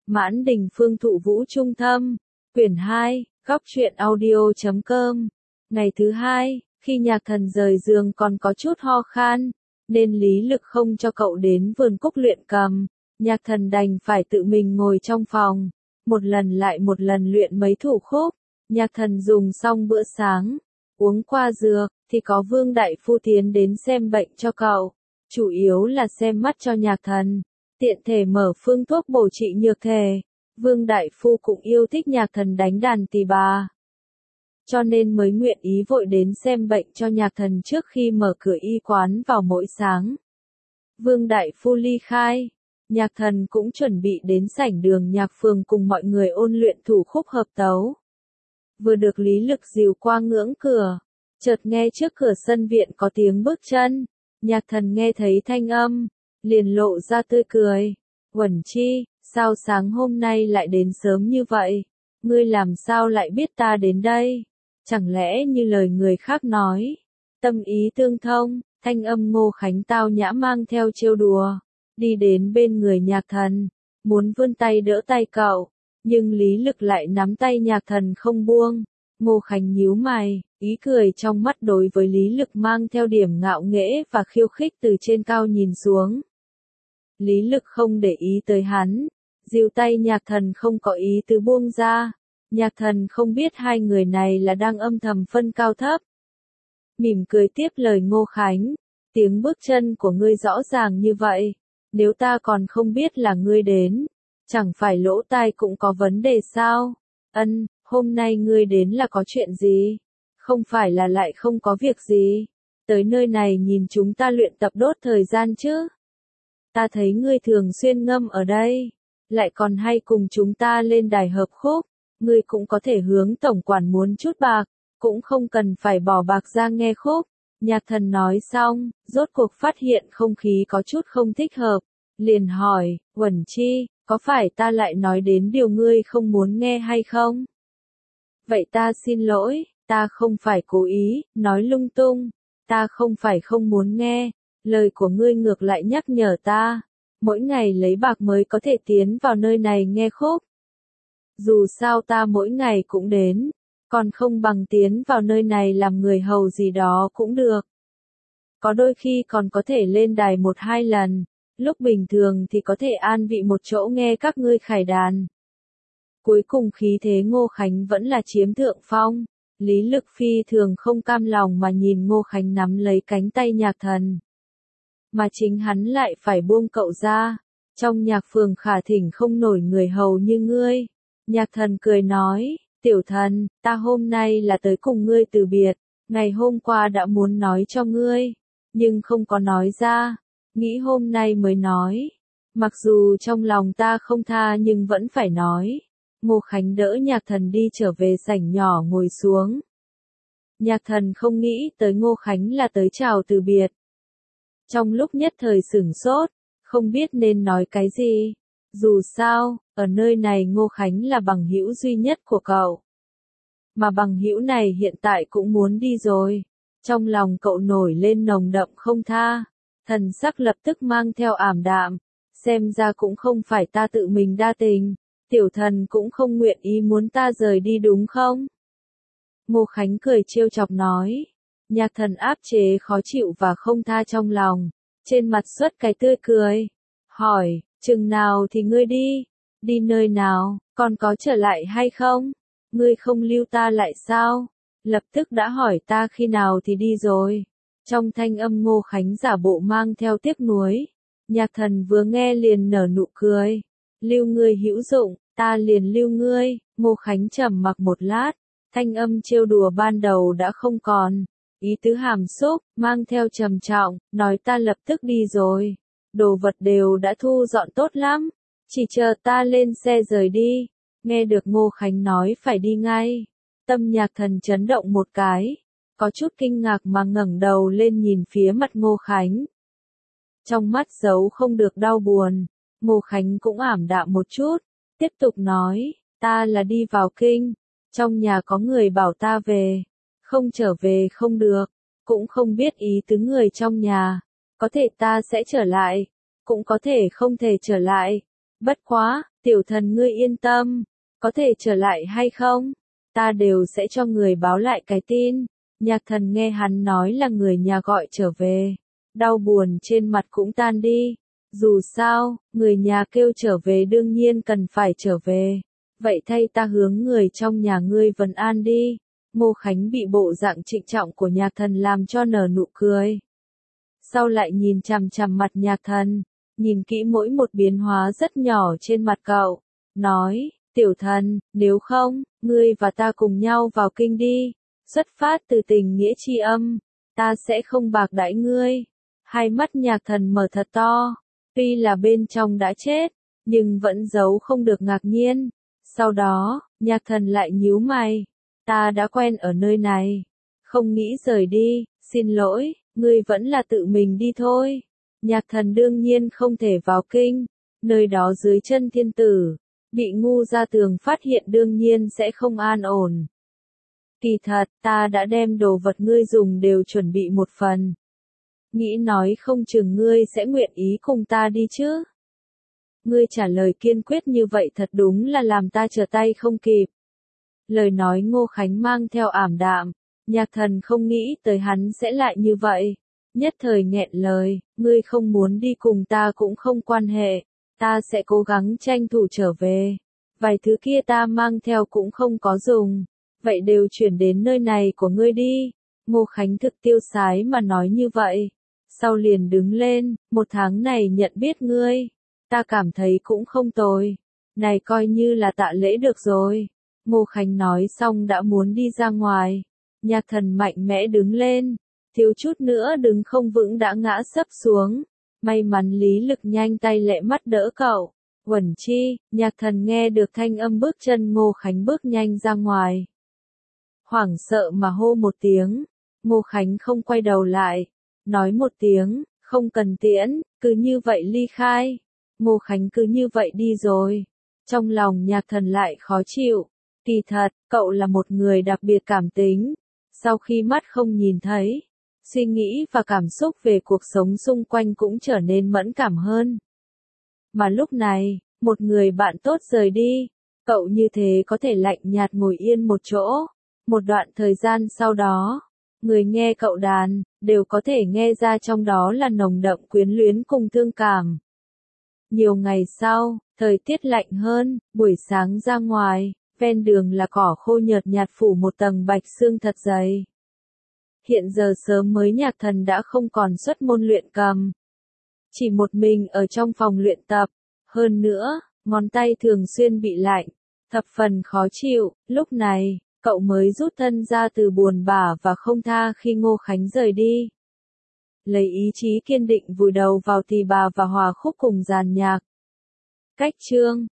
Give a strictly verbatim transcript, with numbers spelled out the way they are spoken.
Mãn Đình Phương Thụ Vũ Trung Thâm, quyển hai, góc truyện audio chấm com. Ngày thứ hai, khi Nhạc Thần rời giường còn có chút ho khan, nên Lý Lực không cho cậu đến vườn cúc luyện cầm. Nhạc Thần đành phải tự mình ngồi trong phòng, một lần lại một lần luyện mấy thủ khúc. Nhạc Thần dùng xong bữa sáng, uống qua dược, thì có Vương Đại Phu tiến đến xem bệnh cho cậu, chủ yếu là xem mắt cho Nhạc Thần, tiện thể mở phương thuốc bổ trị nhược thể. Vương Đại Phu cũng yêu thích Nhạc Thần đánh đàn tỳ bà, cho nên mới nguyện ý vội đến xem bệnh cho Nhạc Thần trước khi mở cửa y quán vào mỗi sáng. Vương Đại Phu ly khai, Nhạc Thần cũng chuẩn bị đến sảnh đường nhạc phường cùng mọi người ôn luyện thủ khúc hợp tấu. Vừa được Lý Lực dìu qua ngưỡng cửa, chợt nghe trước cửa sân viện có tiếng bước chân. Nhạc Thần nghe thấy thanh âm, liền lộ ra tươi cười. Uẩn Chi, sao sáng hôm nay lại đến sớm như vậy? Ngươi làm sao lại biết ta đến đây? Chẳng lẽ như lời người khác nói, tâm ý tương thông? Thanh âm Ngô Khánh tao nhã mang theo trêu đùa, đi đến bên người Nhạc Thần, muốn vươn tay đỡ tay cậu, nhưng Lý Lực lại nắm tay Nhạc Thần không buông. Ngô Khánh nhíu mày, ý cười trong mắt đối với Lý Lực mang theo điểm ngạo nghễ và khiêu khích từ trên cao nhìn xuống. Lý Lực không để ý tới hắn, dìu tay Nhạc Thần không có ý tứ buông ra. Nhạc Thần không biết hai người này là đang âm thầm phân cao thấp. Mỉm cười tiếp lời Ngô Khánh, tiếng bước chân của ngươi rõ ràng như vậy, nếu ta còn không biết là ngươi đến, chẳng phải lỗ tai cũng có vấn đề sao? Ân, hôm nay ngươi đến là có chuyện gì? Không phải là lại không có việc gì? Tới nơi này nhìn chúng ta luyện tập đốt thời gian chứ? Ta thấy ngươi thường xuyên ngâm ở đây, lại còn hay cùng chúng ta lên đài hợp khúc, ngươi cũng có thể hướng tổng quản muốn chút bạc, cũng không cần phải bỏ bạc ra nghe khúc. Nhạc Thần nói xong, rốt cuộc phát hiện không khí có chút không thích hợp, liền hỏi, Uẩn Chi, có phải ta lại nói đến điều ngươi không muốn nghe hay không? Vậy ta xin lỗi, ta không phải cố ý, nói lung tung, ta không phải không muốn nghe, lời của ngươi ngược lại nhắc nhở ta, mỗi ngày lấy bạc mới có thể tiến vào nơi này nghe khúc. Dù sao ta mỗi ngày cũng đến, còn không bằng tiến vào nơi này làm người hầu gì đó cũng được. Có đôi khi còn có thể lên đài một hai lần, lúc bình thường thì có thể an vị một chỗ nghe các ngươi khải đàn. Cuối cùng khí thế Ngô Khánh vẫn là chiếm thượng phong, Lý Lực phi thường không cam lòng mà nhìn Ngô Khánh nắm lấy cánh tay Nhạc Thần. Mà chính hắn lại phải buông cậu ra, trong nhạc phường khả thỉnh không nổi người hầu như ngươi. Nhạc Thần cười nói, tiểu thần, ta hôm nay là tới cùng ngươi từ biệt, ngày hôm qua đã muốn nói cho ngươi, nhưng không có nói ra, nghĩ hôm nay mới nói, mặc dù trong lòng ta không tha nhưng vẫn phải nói. Ngô Khánh đỡ Nhạc Thần đi trở về sảnh nhỏ ngồi xuống. Nhạc Thần không nghĩ tới Ngô Khánh là tới chào từ biệt. Trong lúc nhất thời sửng sốt, không biết nên nói cái gì. Dù sao, ở nơi này Ngô Khánh là bằng hữu duy nhất của cậu. Mà bằng hữu này hiện tại cũng muốn đi rồi. Trong lòng cậu nổi lên nồng đậm không tha. Thần sắc lập tức mang theo ảm đạm. Xem ra cũng không phải ta tự mình đa tình. Tiểu thần cũng không nguyện ý muốn ta rời đi đúng không? Ngô Khánh cười trêu chọc nói. Nhạc Thần áp chế khó chịu và không tha trong lòng. Trên mặt xuất cái tươi cười. Hỏi, chừng nào thì ngươi đi? Đi nơi nào? Còn có trở lại hay không? Ngươi không lưu ta lại sao? Lập tức đã hỏi ta khi nào thì đi rồi. Trong thanh âm Ngô Khánh giả bộ mang theo tiếc nuối. Nhạc Thần vừa nghe liền nở nụ cười. Lưu ngươi hữu dụng, ta liền lưu ngươi. Ngô Khánh trầm mặc một lát, thanh âm trêu đùa ban đầu đã không còn, ý tứ hàm xúc, mang theo trầm trọng, nói ta lập tức đi rồi, đồ vật đều đã thu dọn tốt lắm, chỉ chờ ta lên xe rời đi. Nghe được Ngô Khánh nói phải đi ngay, tâm Nhạc Thần chấn động một cái, có chút kinh ngạc mà ngẩng đầu lên nhìn phía mặt Ngô Khánh. Trong mắt giấu không được đau buồn. Ngô Khánh cũng ảm đạm một chút, tiếp tục nói, ta là đi vào kinh, trong nhà có người bảo ta về, không trở về không được, cũng không biết ý tứ người trong nhà, có thể ta sẽ trở lại, cũng có thể không thể trở lại, bất quá, Tiểu thần ngươi yên tâm, có thể trở lại hay không? Ta đều sẽ cho người báo lại cái tin. Nhạc thần nghe hắn nói là người nhà gọi trở về. Đau buồn trên mặt cũng tan đi. Dù sao, người nhà kêu trở về đương nhiên cần phải trở về. Vậy thay ta hướng người trong nhà ngươi vấn an đi. Ngô Khánh bị bộ dạng trịnh trọng của nhạc thần làm cho nở nụ cười. Sau lại nhìn chằm chằm mặt nhạc thần, nhìn kỹ mỗi một biến hóa rất nhỏ trên mặt cậu. Nói, tiểu thần, nếu không, ngươi và ta cùng nhau vào kinh đi. Xuất phát từ tình nghĩa tri âm, ta sẽ không bạc đãi ngươi. Hai mắt nhạc thần mở thật to, tuy là bên trong đã chết, nhưng vẫn giấu không được ngạc nhiên. Sau đó, nhạc thần lại nhíu mày, ta đã quen ở nơi này, không nghĩ rời đi, xin lỗi, ngươi vẫn là tự mình đi thôi. Nhạc thần đương nhiên không thể vào kinh, nơi đó dưới chân thiên tử, bị ngu ra tường phát hiện đương nhiên sẽ không an ổn. Kỳ thật, ta đã đem đồ vật ngươi dùng đều chuẩn bị một phần. Nghĩ nói không chừng ngươi sẽ nguyện ý cùng ta đi chứ. Ngươi trả lời kiên quyết như vậy thật đúng là làm ta trở tay không kịp. Lời nói Ngô Khánh mang theo ảm đạm, nhạc thần không nghĩ tới hắn sẽ lại như vậy. Nhất thời nghẹn lời, ngươi không muốn đi cùng ta cũng không quan hệ, ta sẽ cố gắng tranh thủ trở về. Vài thứ kia ta mang theo cũng không có dùng, vậy đều chuyển đến nơi này của ngươi đi. Ngô Khánh thực tiêu sái mà nói như vậy. Sau liền đứng lên, một tháng này nhận biết ngươi, ta cảm thấy cũng không tồi. Này coi như là tạ lễ được rồi. Ngô Khánh nói xong đã muốn đi ra ngoài. Nhạc thần mạnh mẽ đứng lên, thiếu chút nữa đứng không vững đã ngã sấp xuống. May mắn Lý Lực nhanh tay lẹ mắt đỡ cậu. Uẩn Chi, nhạc thần nghe được thanh âm bước chân Ngô Khánh bước nhanh ra ngoài. Hoảng sợ mà hô một tiếng, Ngô Khánh không quay đầu lại, nói một tiếng, không cần tiễn, cứ như vậy ly khai. Ngô Khánh cứ như vậy đi rồi. Trong lòng nhạc thần lại khó chịu. Kỳ thật, cậu là một người đặc biệt cảm tính. Sau khi mắt không nhìn thấy, suy nghĩ và cảm xúc về cuộc sống xung quanh cũng trở nên mẫn cảm hơn. Mà lúc này, một người bạn tốt rời đi, cậu như thế có thể lạnh nhạt ngồi yên một chỗ. Một đoạn thời gian sau đó, người nghe cậu đàn, đều có thể nghe ra trong đó là nồng đậm quyến luyến cùng thương cảm. Nhiều ngày sau, thời tiết lạnh hơn, buổi sáng ra ngoài, ven đường là cỏ khô nhợt nhạt phủ một tầng bạch sương thật dày. Hiện giờ sớm mới nhạc thần đã không còn xuất môn luyện cầm. Chỉ một mình ở trong phòng luyện tập. Hơn nữa, ngón tay thường xuyên bị lạnh, thập phần khó chịu. Lúc này, cậu mới rút thân ra từ buồn bã và không tha khi Ngô Khánh rời đi. Lấy ý chí kiên định vùi đầu vào tỳ bà và hòa khúc cùng dàn nhạc. Cách chương